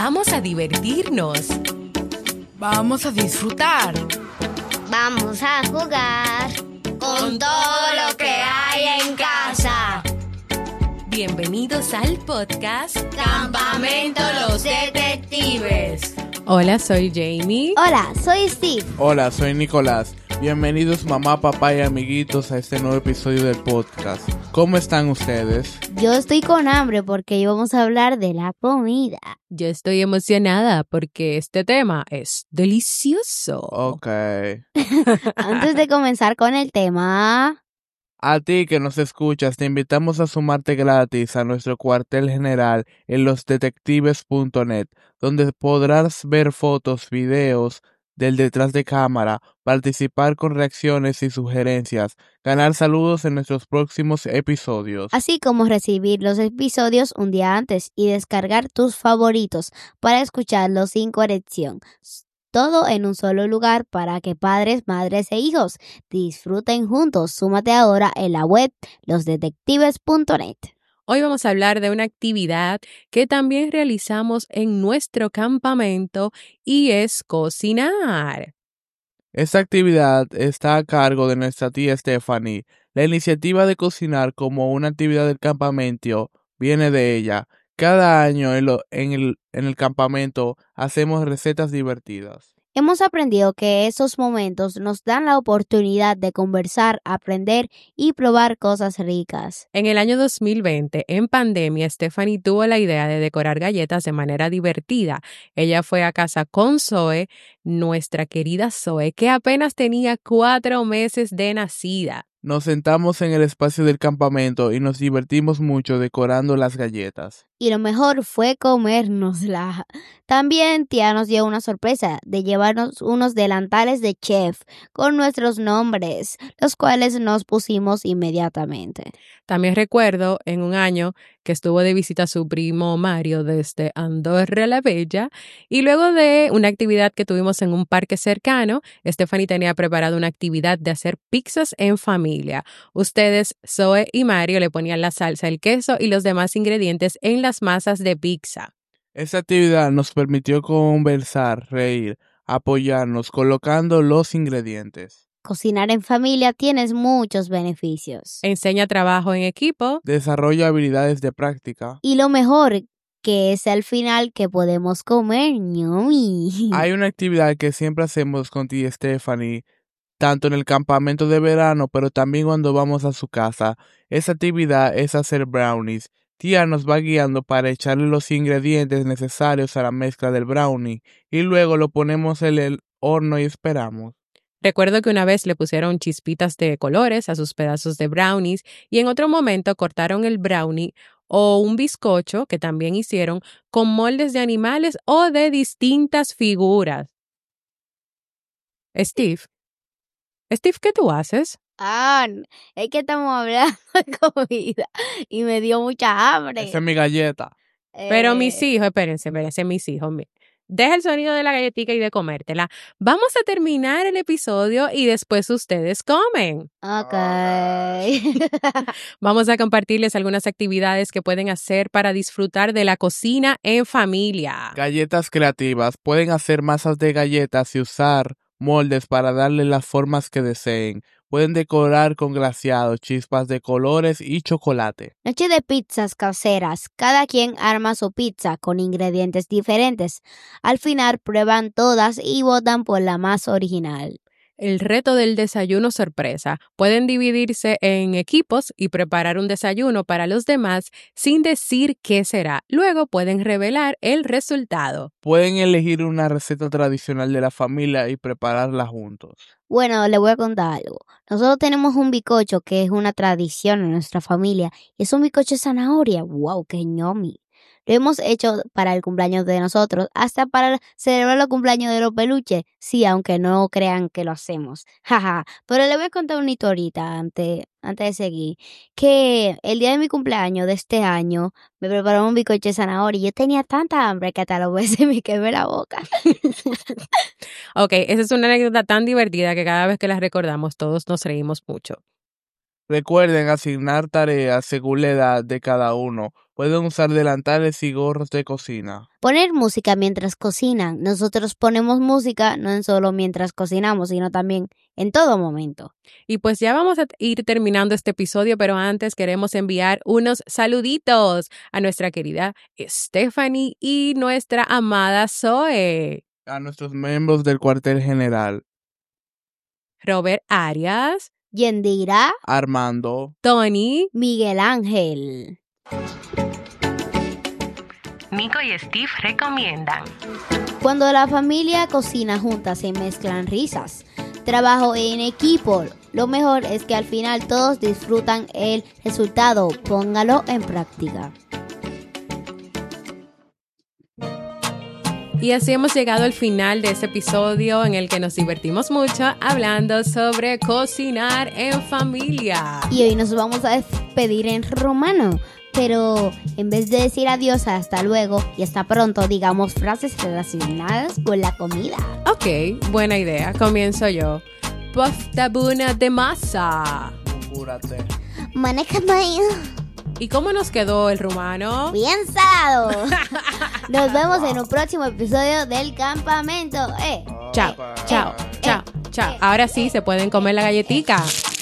Vamos a divertirnos. Vamos a disfrutar. Vamos a jugar con todo lo que hay en casa. Bienvenidos al podcast Campamento Los Detectives. Hola, soy Jamie. Hola, soy Steve. Hola, soy Nicolás. Bienvenidos mamá, papá y amiguitos a este nuevo episodio del podcast. ¿Cómo están ustedes? Yo estoy con hambre porque hoy vamos a hablar de la comida. Yo estoy emocionada porque este tema es delicioso. Ok. Antes de comenzar con el tema, A ti que nos escuchas, te invitamos a sumarte gratis a nuestro cuartel general en losdetectives.net, donde podrás ver fotos, videos del detrás de cámara, participar con reacciones y sugerencias, ganar saludos en nuestros próximos episodios. así como recibir los episodios un día antes y descargar tus favoritos para escucharlos sin corrección. Todo en un solo lugar para que padres, madres e hijos disfruten juntos. Súmate ahora en la web losdetectives.net. Hoy vamos a hablar de una actividad que también realizamos en nuestro campamento y es cocinar. Esta actividad está a cargo de nuestra tía Stephanie. La iniciativa de cocinar como una actividad del campamento viene de ella. Cada año en el campamento hacemos recetas divertidas. Hemos aprendido que esos momentos nos dan la oportunidad de conversar, aprender y probar cosas ricas. En el año 2020, en pandemia, Stephanie tuvo la idea de decorar galletas de manera divertida. Ella fue a casa con Zoe, nuestra querida Zoe, que apenas tenía 4 meses de nacida. Nos sentamos en el espacio del campamento y nos divertimos mucho decorando las galletas. Y lo mejor fue comérnosla. También tía nos dio una sorpresa de llevarnos unos delantales de chef con nuestros nombres, los cuales nos pusimos inmediatamente. También recuerdo en un año que estuvo de visita su primo Mario desde Andorra la Bella y luego de una actividad que tuvimos en un parque cercano, Stephanie tenía preparado una actividad de hacer pizzas en familia. Ustedes, Zoe y Mario, le ponían la salsa, el queso y los demás ingredientes en las masas de pizza. Esta actividad nos permitió conversar, reír, apoyarnos, colocando los ingredientes. Cocinar en familia tiene muchos beneficios. Enseña trabajo en equipo. Desarrolla habilidades de práctica. Y lo mejor que es al final que podemos comer, ñomi. Hay una actividad que siempre hacemos con tía Stephanie, tanto en el campamento de verano, pero también cuando vamos a su casa. Esa actividad es hacer brownies. Tía nos va guiando para echarle los ingredientes necesarios a la mezcla del brownie y luego lo ponemos en el horno y esperamos. Recuerdo que una vez le pusieron chispitas de colores a sus pedazos de brownies y en otro momento cortaron el brownie o un bizcocho que también hicieron con moldes de animales o de distintas figuras. Steve, ¿qué tú haces? Es que estamos hablando de comida y me dio mucha hambre. Esa es mi galleta. Pero mis hijos, espérense, mis hijos, deja el sonido de la galletita y de comértela. Vamos a terminar el episodio y después ustedes comen. Ok. Vamos a compartirles algunas actividades que pueden hacer para disfrutar de la cocina en familia. Galletas creativas. Pueden hacer masas de galletas y usar moldes para darle las formas que deseen. Pueden decorar con glaseado, chispas de colores y chocolate. Noche de pizzas caseras. Cada quien arma su pizza con ingredientes diferentes. Al final prueban todas y votan por la más original. El reto del desayuno sorpresa. Pueden dividirse en equipos y preparar un desayuno para los demás sin decir qué será. Luego pueden revelar el resultado. Pueden elegir una receta tradicional de la familia y prepararla juntos. Bueno, le voy a contar algo. Nosotros tenemos un bizcocho que es una tradición en nuestra familia. Y es un bizcocho de zanahoria. ¡Wow! ¡Qué ñomi! Lo hemos hecho para el cumpleaños de nosotros, hasta para celebrar los cumpleaños de los peluches. Sí, aunque no crean que lo hacemos. Jaja. Pero le voy a contar una historita antes de seguir. Que el día de mi cumpleaños de este año me prepararon un bizcocho de zanahoria y yo tenía tanta hambre que hasta los veces me quemé la boca. Ok, esa es una anécdota tan divertida que cada vez que la recordamos todos nos reímos mucho. Recuerden asignar tareas según la edad de cada uno. Pueden usar delantales y gorros de cocina. Poner música mientras cocinan. Nosotros ponemos música no en solo mientras cocinamos, sino también en todo momento. Y pues ya vamos a ir terminando este episodio, pero antes queremos enviar unos saluditos a nuestra querida Stephanie y nuestra amada Zoe. A nuestros miembros del cuartel general. Robert Arias. Yendira. Armando. Tony. Miguel Ángel. Nico y Steve recomiendan. Cuando la familia cocina juntas se mezclan risas, trabajo en equipo. Lo mejor es que al final todos disfrutan el resultado. Póngalo en práctica. Y así hemos llegado al final de este episodio en el que nos divertimos mucho hablando sobre cocinar en familia. Y hoy nos vamos a despedir en romano. Pero en vez de decir adiós, hasta luego y hasta pronto, digamos frases relacionadas con la comida. Ok, buena idea. Comienzo yo. Pofta buna de masa. Cúrate. Maneja maíz. ¿Y cómo nos quedó el rumano? Bien salado. Nos vemos en un próximo episodio del campamento. Chao, chao, chao, chao. Ahora sí se pueden comer la galletica.